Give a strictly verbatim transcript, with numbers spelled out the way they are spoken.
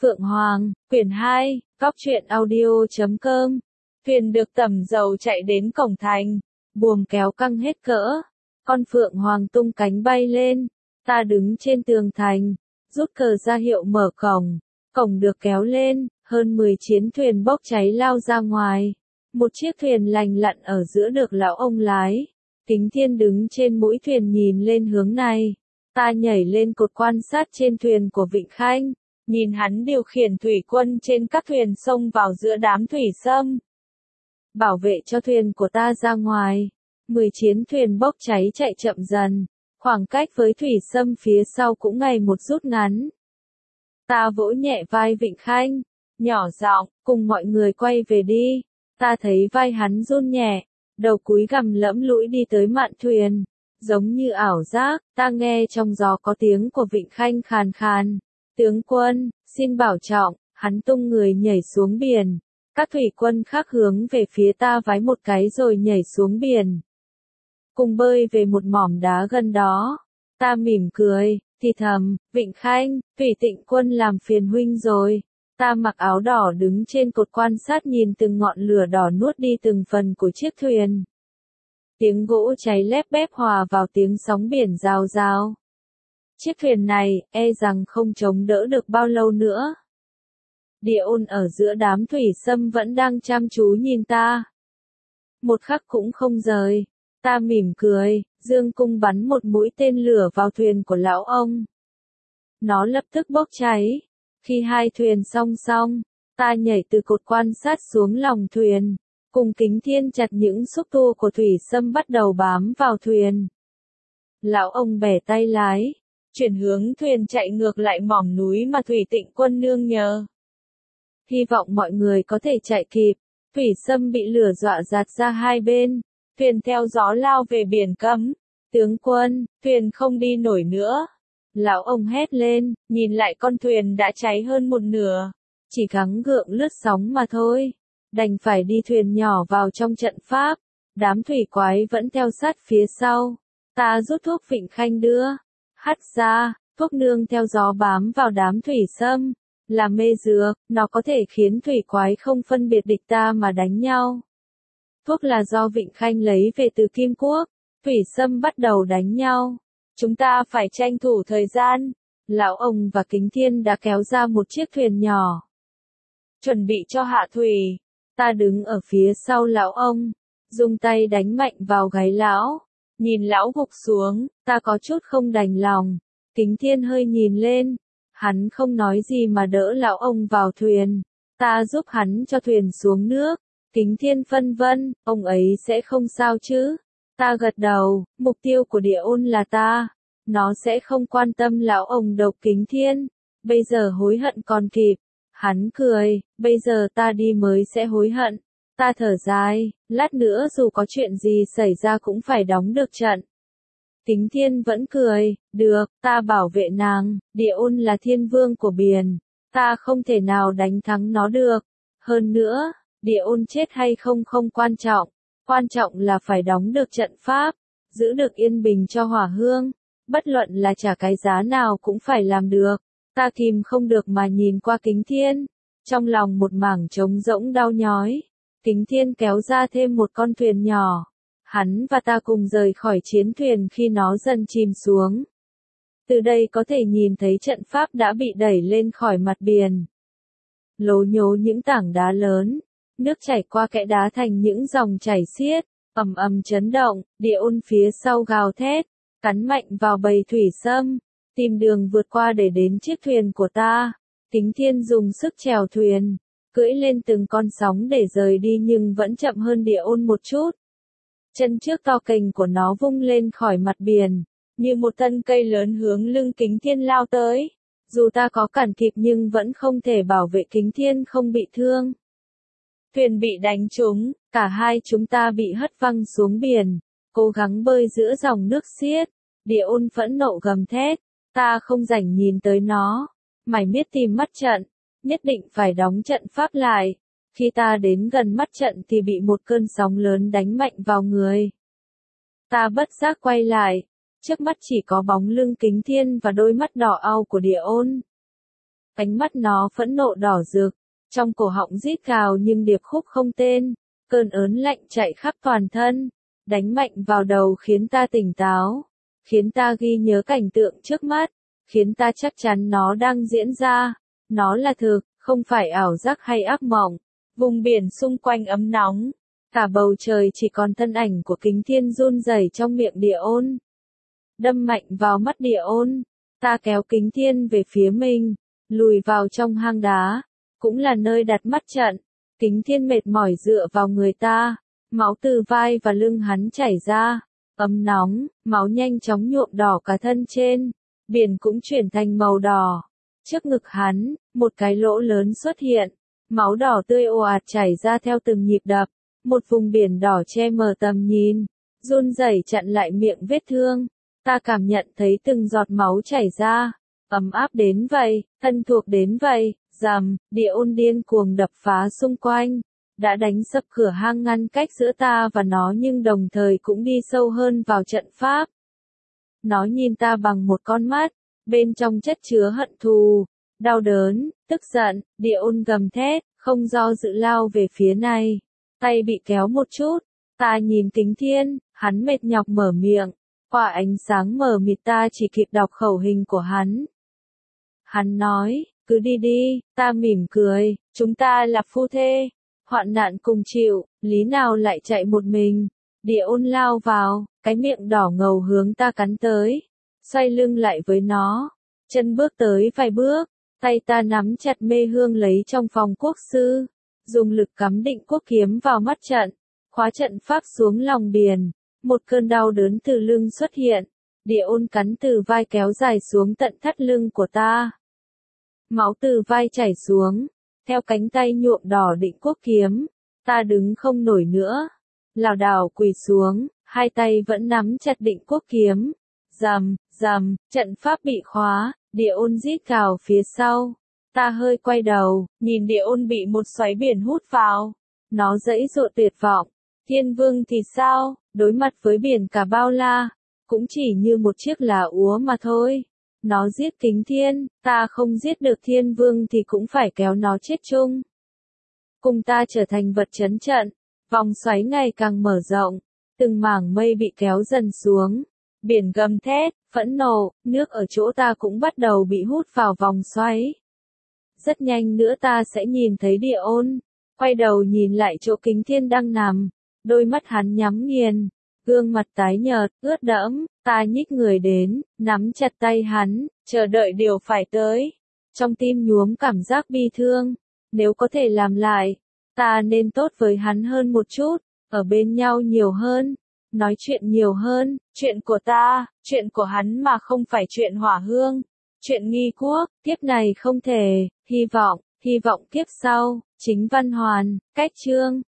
Phượng Hoàng, quyển hai, góc truyện audio chấm com. Thuyền được tẩm dầu chạy đến cổng thành, buồm kéo căng hết cỡ. Con Phượng Hoàng tung cánh bay lên, ta đứng trên tường thành, rút cờ ra hiệu mở cổng. Cổng được kéo lên, hơn mười chiến thuyền bốc cháy lao ra ngoài. Một chiếc thuyền lành lặn ở giữa được lão ông lái. Kính Thiên đứng trên mũi thuyền nhìn lên hướng này. Ta nhảy lên cột quan sát trên thuyền của Vịnh Khanh, nhìn hắn điều khiển thủy quân trên các thuyền xông vào giữa đám thủy xâm. Bảo vệ cho thuyền của ta ra ngoài. Mười chiến thuyền bốc cháy chạy chậm dần, khoảng cách với thủy xâm phía sau cũng ngày một rút ngắn. Ta vỗ nhẹ vai Vịnh Khanh, nhỏ giọng, cùng mọi người quay về đi. Ta thấy vai hắn run nhẹ, đầu cúi gằm lẫm lũi đi tới mạn thuyền. Giống như ảo giác, ta nghe trong gió có tiếng của Vịnh Khanh khàn khàn. Tướng quân, xin bảo trọng, hắn tung người nhảy xuống biển. Các thủy quân khác hướng về phía ta vái một cái rồi nhảy xuống biển. Cùng bơi về một mỏm đá gần đó. Ta mỉm cười, thì thầm, Vịnh Khanh, Thủy Tịnh quân làm phiền huynh rồi. Ta mặc áo đỏ đứng trên cột quan sát nhìn từng ngọn lửa đỏ nuốt đi từng phần của chiếc thuyền. Tiếng gỗ cháy lép bép hòa vào tiếng sóng biển rào rào. Chiếc thuyền này, e rằng không chống đỡ được bao lâu nữa. Địa Ôn ở giữa đám thủy xâm vẫn đang chăm chú nhìn ta. Một khắc cũng không rời. Ta mỉm cười, dương cung bắn một mũi tên lửa vào thuyền của lão ông. Nó lập tức bốc cháy. Khi hai thuyền song song, ta nhảy từ cột quan sát xuống lòng thuyền. Cùng Kính Thiên chặt những xúc tua của thủy xâm bắt đầu bám vào thuyền. Lão ông bẻ tay lái, chuyển hướng thuyền chạy ngược lại mỏm núi mà Thủy Tịnh quân nương nhờ. Hy vọng mọi người có thể chạy kịp. Thủy xâm bị lửa dọa dạt ra hai bên, thuyền theo gió lao về biển cấm. Tướng quân, thuyền không đi nổi nữa. Lão ông hét lên, nhìn lại con thuyền đã cháy hơn một nửa, chỉ gắng gượng lướt sóng mà thôi. Đành phải đi thuyền nhỏ vào trong trận pháp. Đám thủy quái vẫn theo sát phía sau. Ta rút thuốc Vịnh Khanh đưa. Hắt ra, thuốc nương theo gió bám vào đám thủy xâm. Là mê dược, nó có thể khiến thủy quái không phân biệt địch ta mà đánh nhau. Thuốc là do Vịnh Khanh lấy về từ Kim Quốc. Thủy xâm bắt đầu đánh nhau. Chúng ta phải tranh thủ thời gian. Lão ông và Kính Thiên đã kéo ra một chiếc thuyền nhỏ, chuẩn bị cho hạ thủy. Ta đứng ở phía sau lão ông, dùng tay đánh mạnh vào gáy lão. Nhìn lão gục xuống, ta có chút không đành lòng. Kính Thiên hơi nhìn lên. Hắn không nói gì mà đỡ lão ông vào thuyền. Ta giúp hắn cho thuyền xuống nước. Kính Thiên phân vân, ông ấy sẽ không sao chứ? Ta gật đầu, mục tiêu của Địa Ôn là ta. Nó sẽ không quan tâm lão ông độc Kính Thiên. Bây giờ hối hận còn kịp. Hắn cười, bây giờ ta đi mới sẽ hối hận. Ta thở dài, lát nữa dù có chuyện gì xảy ra cũng phải đóng được trận. Kính Thiên vẫn cười, được, ta bảo vệ nàng. Địa Ôn là thiên vương của biển, ta không thể nào đánh thắng nó được. Hơn nữa, Địa Ôn chết hay không không quan trọng, quan trọng là phải đóng được trận pháp, giữ được yên bình cho hỏa hương. Bất luận là trả cái giá nào cũng phải làm được. Ta kìm không được mà nhìn qua Kính Thiên, trong lòng một mảng trống rỗng đau nhói. Kính Thiên kéo ra thêm một con thuyền nhỏ. Hắn và ta cùng rời khỏi chiến thuyền khi nó dần chìm xuống. Từ đây có thể nhìn thấy trận pháp đã bị đẩy lên khỏi mặt biển. Lố nhố những tảng đá lớn, nước chảy qua kẽ đá thành những dòng chảy xiết, ầm ầm chấn động. Địa Ôn phía sau gào thét, cắn mạnh vào bầy thủy xâm, tìm đường vượt qua để đến chiếc thuyền của ta. Kính Thiên dùng sức chèo thuyền, cưỡi lên từng con sóng để rời đi nhưng vẫn chậm hơn Địa Ôn một chút. Chân trước to cành của nó vung lên khỏi mặt biển, như một thân cây lớn hướng lưng Kính Thiên lao tới. Dù ta có cản kịp nhưng vẫn không thể bảo vệ Kính Thiên không bị thương. Thuyền bị đánh trúng, cả hai chúng ta bị hất văng xuống biển, cố gắng bơi giữa dòng nước xiết. Địa Ôn phẫn nộ gầm thét, ta không rảnh nhìn tới nó. Mày biết tìm mắt trận, nhất định phải đóng trận pháp lại. Khi ta đến gần mắt trận thì bị một cơn sóng lớn đánh mạnh vào người. Ta bất giác quay lại, trước mắt chỉ có bóng lưng Kính Thiên và đôi mắt đỏ au của Địa Ôn. Ánh mắt nó phẫn nộ đỏ rực, trong cổ họng rít gào nhưng điệp khúc không tên, cơn ớn lạnh chạy khắp toàn thân, đánh mạnh vào đầu khiến ta tỉnh táo, khiến ta ghi nhớ cảnh tượng trước mắt, khiến ta chắc chắn nó đang diễn ra, nó là thực, không phải ảo giác hay ác mộng. Vùng biển xung quanh ấm nóng, cả bầu trời chỉ còn thân ảnh của Kính Thiên run rẩy trong miệng Địa Ôn. Đâm mạnh vào mắt Địa Ôn, ta kéo Kính Thiên về phía mình, lùi vào trong hang đá, cũng là nơi đặt mắt trận. Kính Thiên mệt mỏi dựa vào người ta, máu từ vai và lưng hắn chảy ra, ấm nóng, máu nhanh chóng nhuộm đỏ cả thân trên, biển cũng chuyển thành màu đỏ. Trước ngực hắn, một cái lỗ lớn xuất hiện, máu đỏ tươi ồ ạt chảy ra theo từng nhịp đập, một vùng biển đỏ che mờ tầm nhìn, run rẩy chặn lại miệng vết thương. Ta cảm nhận thấy từng giọt máu chảy ra, ấm áp đến vậy, thân thuộc đến vậy. Rầm, Địa Ôn điên cuồng đập phá xung quanh, đã đánh sập cửa hang ngăn cách giữa ta và nó nhưng đồng thời cũng đi sâu hơn vào trận pháp. Nó nhìn ta bằng một con mắt, bên trong chất chứa hận thù, đau đớn, tức giận. Địa Ôn gầm thét, không do dự lao về phía này, tay bị kéo một chút, ta nhìn Kính Thiên, hắn mệt nhọc mở miệng, qua ánh sáng mờ mịt ta chỉ kịp đọc khẩu hình của hắn. Hắn nói, cứ đi đi, ta mỉm cười, chúng ta là phu thê, hoạn nạn cùng chịu, lý nào lại chạy một mình. Địa Ôn lao vào, cái miệng đỏ ngầu hướng ta cắn tới, xoay lưng lại với nó, chân bước tới vài bước, tay ta nắm chặt mê hương lấy trong phòng quốc sư, dùng lực cắm định quốc kiếm vào mắt trận, khóa trận pháp xuống lòng biển, một cơn đau đớn từ lưng xuất hiện, Địa Ôn cắn từ vai kéo dài xuống tận thắt lưng của ta. Máu từ vai chảy xuống, theo cánh tay nhuộm đỏ định quốc kiếm, ta đứng không nổi nữa, lảo đảo quỳ xuống, hai tay vẫn nắm chặt định quốc kiếm. Rầm, rầm, trận pháp bị khóa, Địa Ôn rít gào phía sau. Ta hơi quay đầu, nhìn Địa Ôn bị một xoáy biển hút vào. Nó giãy giụa tuyệt vọng. Thiên Vương thì sao, đối mặt với biển cả bao la, cũng chỉ như một chiếc lá úa mà thôi. Nó giết Kính Thiên, ta không giết được Thiên Vương thì cũng phải kéo nó chết chung. Cùng ta trở thành vật trấn trận, vòng xoáy ngày càng mở rộng, từng mảng mây bị kéo dần xuống, biển gầm thét, phẫn nộ, nước ở chỗ ta cũng bắt đầu bị hút vào vòng xoáy. Rất nhanh nữa ta sẽ nhìn thấy Địa Ôn, quay đầu nhìn lại chỗ Kính Thiên đang nằm, đôi mắt hắn nhắm nghiền, gương mặt tái nhợt, ướt đẫm, ta nhích người đến, nắm chặt tay hắn, chờ đợi điều phải tới. Trong tim nhuốm cảm giác bi thương, nếu có thể làm lại, ta nên tốt với hắn hơn một chút, ở bên nhau nhiều hơn, nói chuyện nhiều hơn, chuyện của ta, chuyện của hắn mà không phải chuyện hỏa hương, chuyện nghi quốc, kiếp này không thể, hy vọng, hy vọng kiếp sau. Chính văn hoàn, cách chương.